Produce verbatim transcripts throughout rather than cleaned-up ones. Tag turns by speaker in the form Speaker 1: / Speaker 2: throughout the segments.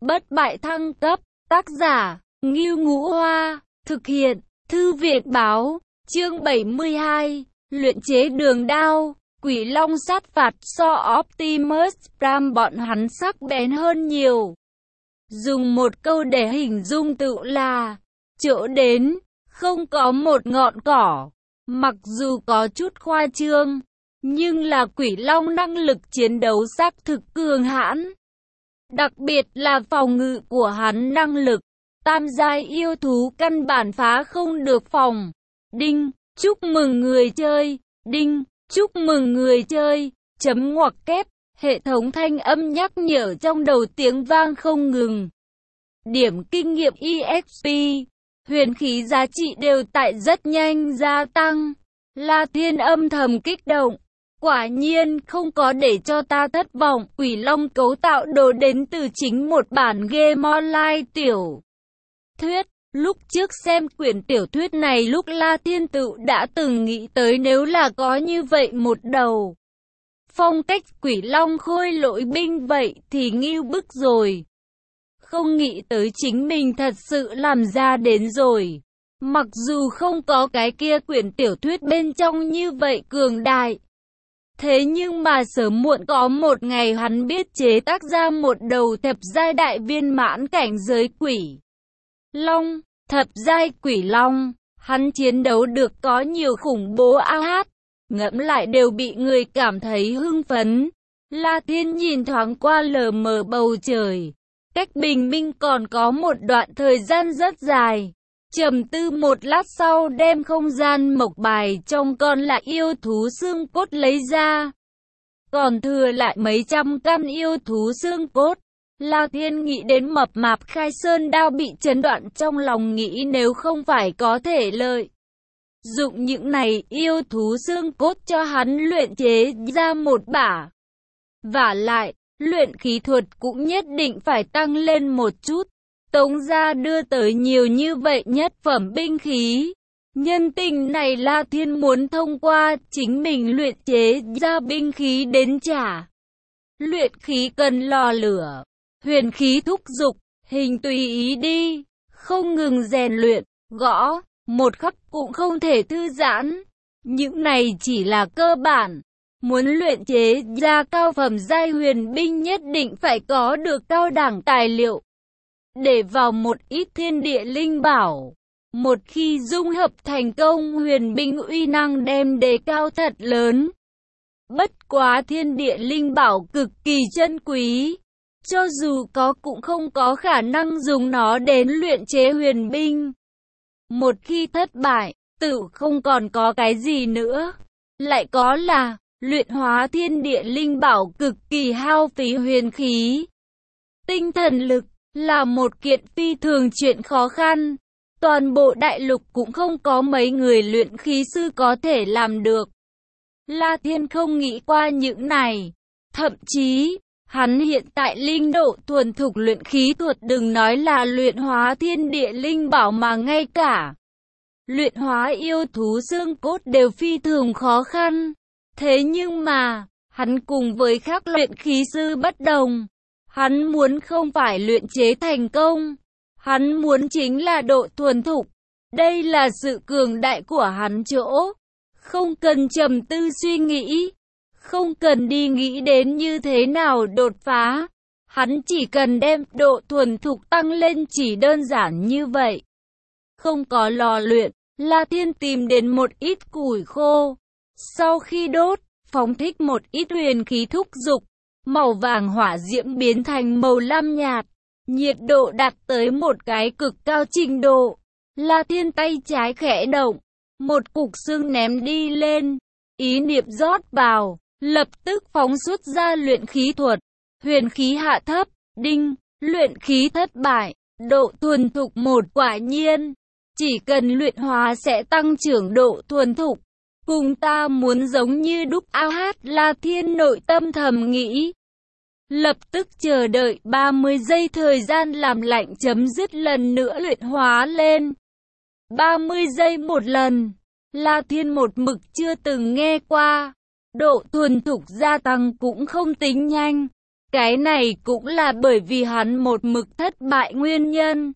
Speaker 1: Bất bại thăng cấp, tác giả, Ngưu Ngũ Hoa, thực hiện, Thư viện báo, chương bảy mươi hai, luyện chế đường đao, Quỷ Long sát phạt so Optimus Prime bọn hắn sắc bén hơn nhiều. Dùng một câu để hình dung tự là, chỗ đến, không có một ngọn cỏ, mặc dù có chút khoa trương, nhưng là Quỷ Long năng lực chiến đấu xác thực cường hãn. Đặc biệt là phòng ngự của hắn năng lực, tam giai yêu thú căn bản phá không được phòng. Đinh, chúc mừng người chơi, đinh, chúc mừng người chơi, chấm ngoặc kép, hệ thống thanh âm nhắc nhở trong đầu tiếng vang không ngừng. Điểm kinh nghiệm e ích pê, huyền khí giá trị đều tại rất nhanh gia tăng. La Thiên âm thầm kích động. Quả nhiên không có để cho ta thất vọng, Quỷ Long cấu tạo đồ đến từ chính một bản game online tiểu thuyết. Lúc trước xem quyển tiểu thuyết này lúc La Thiên tự đã từng nghĩ tới nếu là có như vậy một đầu phong cách Quỷ Long khôi lỗi binh vậy thì ngưu bức rồi. Không nghĩ tới chính mình thật sự làm ra đến rồi. Mặc dù không có cái kia quyển tiểu thuyết bên trong như vậy cường đại. Thế nhưng mà sớm muộn có một ngày hắn biết chế tác ra một đầu thập giai đại viên mãn cảnh giới Quỷ Long, thập giai Quỷ Long, hắn chiến đấu được có nhiều khủng bố a hát, ngẫm lại đều bị người cảm thấy hưng phấn. La Thiên nhìn thoáng qua lờ mờ bầu trời, cách bình minh còn có một đoạn thời gian rất dài. Trầm tư một lát sau đem không gian mộc bài trong con lại yêu thú xương cốt lấy ra. Còn thừa lại mấy trăm căn yêu thú xương cốt. La Thiên nghĩ đến mập mạp khai sơn đao bị chấn đoạn trong lòng nghĩ nếu không phải có thể lợi dụng những này yêu thú xương cốt cho hắn luyện chế ra một bả. Vả lại, luyện khí thuật cũng nhất định phải tăng lên một chút. Tống gia đưa tới nhiều như vậy nhất phẩm binh khí. Nhân tình này La Thiên muốn thông qua chính mình luyện chế ra binh khí đến trả. Luyện khí cần lò lửa, huyền khí thúc dục, hình tùy ý đi, không ngừng rèn luyện, gõ, một khắc cũng không thể thư giãn. Những này chỉ là cơ bản. Muốn luyện chế ra cao phẩm giai huyền binh nhất định phải có được cao đẳng tài liệu. Để vào một ít thiên địa linh bảo. Một khi dung hợp thành công huyền binh uy năng đem đề cao thật lớn. Bất quá thiên địa linh bảo cực kỳ chân quý. Cho dù có cũng không có khả năng dùng nó đến luyện chế huyền binh. Một khi thất bại, tự không còn có cái gì nữa. Lại có là, luyện hóa thiên địa linh bảo cực kỳ hao phí huyền khí. Tinh thần lực là một kiện phi thường chuyện khó khăn. Toàn bộ đại lục cũng không có mấy người luyện khí sư có thể làm được. La Thiên không nghĩ qua những này. Thậm chí, hắn hiện tại linh độ thuần thục luyện khí thuật đừng nói là luyện hóa thiên địa linh bảo mà ngay cả luyện hóa yêu thú xương cốt đều phi thường khó khăn. Thế nhưng mà, hắn cùng với các luyện khí sư bất đồng. Hắn muốn không phải luyện chế thành công. Hắn muốn chính là độ thuần thục. Đây là sự cường đại của hắn chỗ. Không cần trầm tư suy nghĩ. Không cần đi nghĩ đến như thế nào đột phá. Hắn chỉ cần đem độ thuần thục tăng lên chỉ đơn giản như vậy. Không có lò luyện, La Thiên tìm đến một ít củi khô. Sau khi đốt, phóng thích một ít huyền khí thúc dục. Màu vàng hỏa diễm biến thành màu lam nhạt. Nhiệt độ đạt tới một cái cực cao trình độ. La Thiên tay trái khẽ động. Một cục xương ném đi lên. Ý niệm rót vào. Lập tức phóng xuất ra luyện khí thuật. Huyền khí hạ thấp. Đinh. Luyện khí thất bại. Độ thuần thục một quả nhiên. Chỉ cần luyện hóa sẽ tăng trưởng độ thuần thục. Cùng ta muốn giống như đúc ao hát La Thiên nội tâm thầm nghĩ. Lập tức chờ đợi ba mươi giây thời gian làm lạnh chấm dứt lần nữa luyện hóa lên. ba mươi giây một lần. La Thiên một mực chưa từng nghe qua. Độ thuần thục gia tăng cũng không tính nhanh. Cái này cũng là bởi vì hắn một mực thất bại nguyên nhân.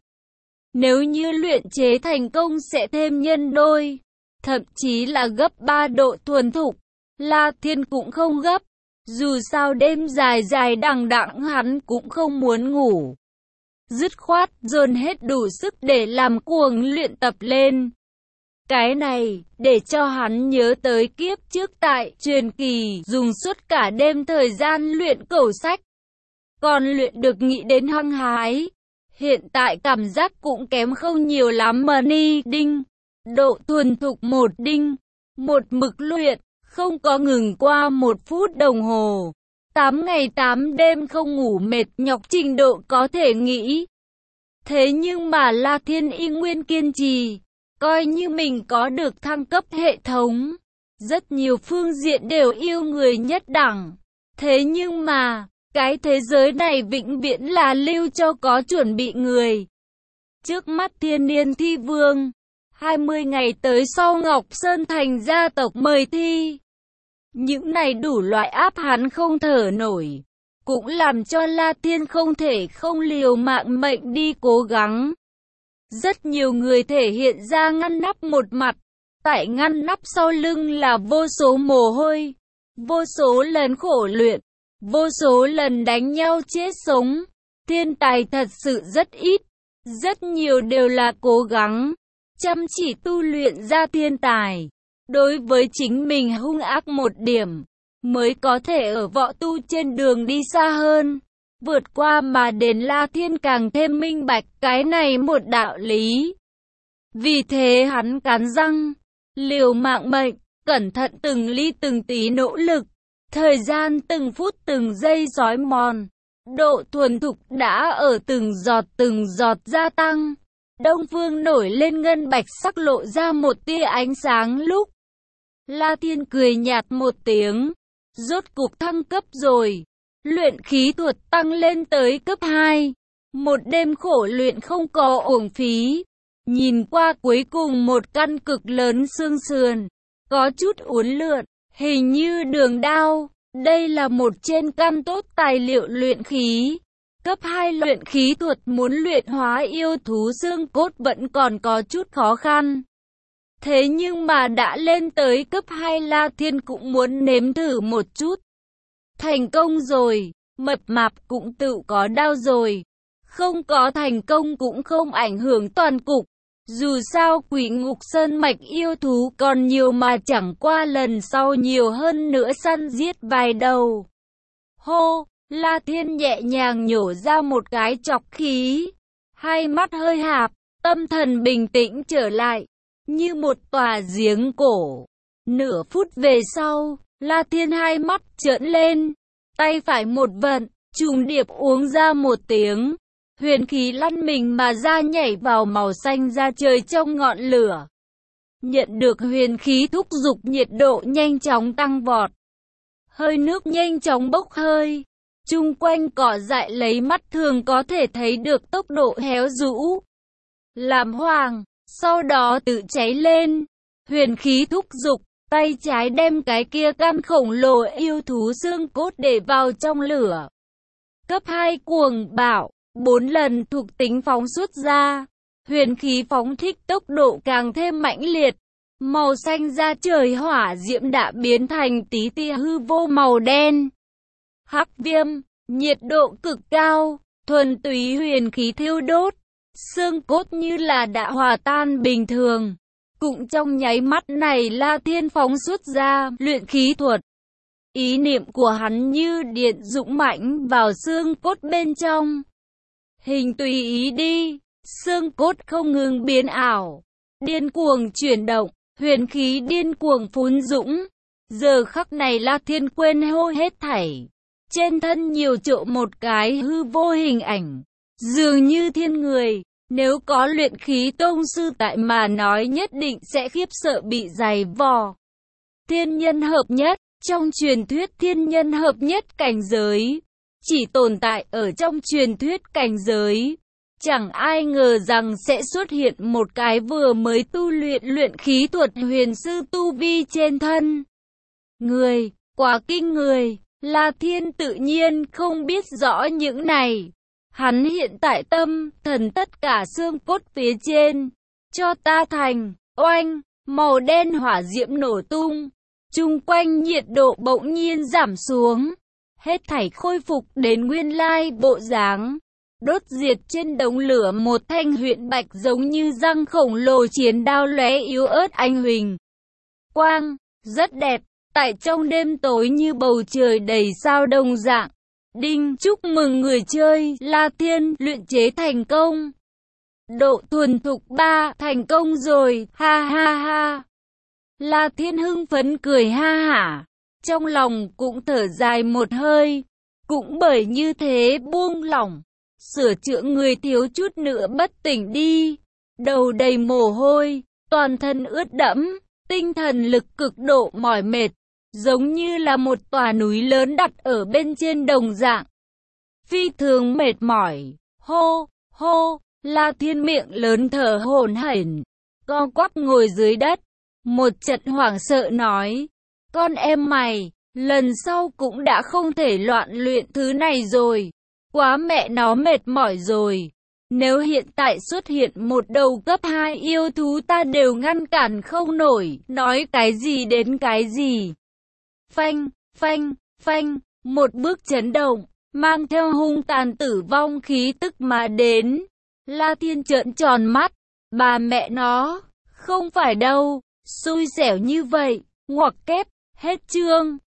Speaker 1: Nếu như luyện chế thành công sẽ thêm nhân đôi, thậm chí là gấp ba độ thuần thục. La Thiên cũng không gấp, dù sao đêm dài dài đằng đẵng hắn cũng không muốn ngủ. Dứt khoát dồn hết đủ sức để làm cuồng luyện tập lên. Cái này, để cho hắn nhớ tới kiếp trước tại truyền kỳ dùng suốt cả đêm thời gian luyện cẩu sách. Còn luyện được nghĩ đến hăng hái. Hiện tại cảm giác cũng kém không nhiều lắm mà ni đinh. Độ thuần thục một đinh. Một mực luyện, không có ngừng qua một phút đồng hồ. Tám ngày tám đêm không ngủ mệt nhọc trình độ có thể nghĩ. Thế nhưng mà La Thiên y nguyên kiên trì. Coi như mình có được thăng cấp hệ thống. Rất nhiều phương diện đều yêu người nhất đẳng. Thế nhưng mà, cái thế giới này vĩnh viễn là lưu cho có chuẩn bị người. Trước mắt Thiên Niên Thi Vương, hai mươi ngày tới sau Ngọc Sơn Thành gia tộc mời thi. Những này đủ loại áp hắn không thở nổi. Cũng làm cho La Thiên không thể không liều mạng mệnh đi cố gắng. Rất nhiều người thể hiện ra ngăn nắp một mặt. Tại ngăn nắp sau lưng là vô số mồ hôi. Vô số lần khổ luyện. Vô số lần đánh nhau chết sống. Thiên tài thật sự rất ít. Rất nhiều đều là cố gắng. Chăm chỉ tu luyện ra thiên tài. Đối với chính mình hung ác một điểm. Mới có thể ở võ tu trên đường đi xa hơn. Vượt qua mà đến La Thiên càng thêm minh bạch cái này một đạo lý. Vì thế hắn cắn răng. Liều mạng mệnh. Cẩn thận từng ly từng tí nỗ lực. Thời gian từng phút từng giây sói mòn. Độ thuần thục đã ở từng giọt từng giọt gia tăng. Đông phương nổi lên ngân bạch sắc lộ ra một tia ánh sáng lúc. La Thiên cười nhạt một tiếng. Rốt cục thăng cấp rồi. Luyện khí thuật tăng lên tới cấp hai. Một đêm khổ luyện không có uổng phí. Nhìn qua cuối cùng một căn cực lớn xương sườn. Có chút uốn lượn. Hình như đường đao. Đây là một trên căn tốt tài liệu luyện khí. Cấp hai luyện khí thuật muốn luyện hóa yêu thú xương cốt vẫn còn có chút khó khăn. Thế nhưng mà đã lên tới cấp hai La Thiên cũng muốn nếm thử một chút. Thành công rồi, mập mạp cũng tự có đao rồi. Không có thành công cũng không ảnh hưởng toàn cục. Dù sao Quỷ Ngục Sơn mạch yêu thú còn nhiều mà chẳng qua lần sau nhiều hơn nữa săn giết vài đầu. Hô, La Thiên nhẹ nhàng nhổ ra một cái chọc khí. Hai mắt hơi hạp, tâm thần bình tĩnh trở lại. Như một tòa giếng cổ. Nửa phút về sau, La Thiên hai mắt trợn lên. Tay phải một vận, trùng điệp uống ra một tiếng. Huyền khí lăn mình mà ra nhảy vào màu xanh ra trời trong ngọn lửa. Nhận được huyền khí thúc giục nhiệt độ nhanh chóng tăng vọt. Hơi nước nhanh chóng bốc hơi. Chung quanh cỏ dại lấy mắt thường có thể thấy được tốc độ héo rũ. Làm hoàng, sau đó tự cháy lên. Huyền khí thúc giục, tay trái đem cái kia căn khổng lồ yêu thú xương cốt để vào trong lửa. Cấp hai cuồng bạo. Bốn lần thuộc tính phóng xuất ra. Huyền khí phóng thích tốc độ càng thêm mãnh liệt. Màu xanh da trời hỏa diễm đã biến thành tí tia hư vô màu đen. Hắc viêm, nhiệt độ cực cao, thuần túy huyền khí thiêu đốt. Xương cốt như là đã hòa tan bình thường. Cũng trong nháy mắt này La Thiên phóng xuất ra luyện khí thuật. Ý niệm của hắn như điện dũng mãnh vào xương cốt bên trong. Hình tùy ý đi, xương cốt không ngừng biến ảo, điên cuồng chuyển động, huyền khí điên cuồng phún dũng. Giờ khắc này La Thiên quên hô hết thảy. Trên thân nhiều chỗ một cái hư vô hình ảnh, dường như thiên người. Nếu có luyện khí tông sư tại mà nói nhất định sẽ khiếp sợ bị dày vò. Thiên nhân hợp nhất, trong truyền thuyết thiên nhân hợp nhất cảnh giới. Chỉ tồn tại ở trong truyền thuyết cảnh giới. Chẳng ai ngờ rằng sẽ xuất hiện một cái vừa mới tu luyện luyện khí thuật huyền sư tu vi trên thân. Người, quá kinh người. La Thiên tự nhiên không biết rõ những này. Hắn hiện tại tâm, thần tất cả xương cốt phía trên. Cho ta thành, oanh, màu đen hỏa diễm nổ tung. Chung quanh nhiệt độ bỗng nhiên giảm xuống. Hết thảy khôi phục đến nguyên lai bộ dáng. Đốt diệt trên đống lửa một thanh huyện bạch giống như răng khổng lồ chiến đao lóe yếu ớt anh huỳnh quang, rất đẹp, tại trong đêm tối như bầu trời đầy sao đồng dạng. Đinh, chúc mừng người chơi, La Thiên, luyện chế thành công. Độ thuần thục ba, thành công rồi, ha ha ha. La Thiên hưng phấn cười ha hả, trong lòng cũng thở dài một hơi, cũng bởi như thế buông lỏng. Sửa chữa người thiếu chút nữa bất tỉnh đi, đầu đầy mồ hôi, toàn thân ướt đẫm, tinh thần lực cực độ mỏi mệt, giống như là một tòa núi lớn đặt ở bên trên đồng dạng. Phi thường mệt mỏi, hô, hô, La Thiên miệng lớn thở hổn hển, co quắp ngồi dưới đất, một trận hoảng sợ nói, con em mày, lần sau cũng đã không thể loạn luyện thứ này rồi. Quá mẹ nó mệt mỏi rồi. Nếu hiện tại xuất hiện một đầu cấp hai yêu thú ta đều ngăn cản không nổi, nói cái gì đến cái gì. Phanh, phanh, phanh, một bước chấn động, mang theo hung tàn tử vong khí tức mà đến. La Thiên trợn tròn mắt, bà mẹ nó, không phải đâu, xui xẻo như vậy, ngoặc kép, hết chương.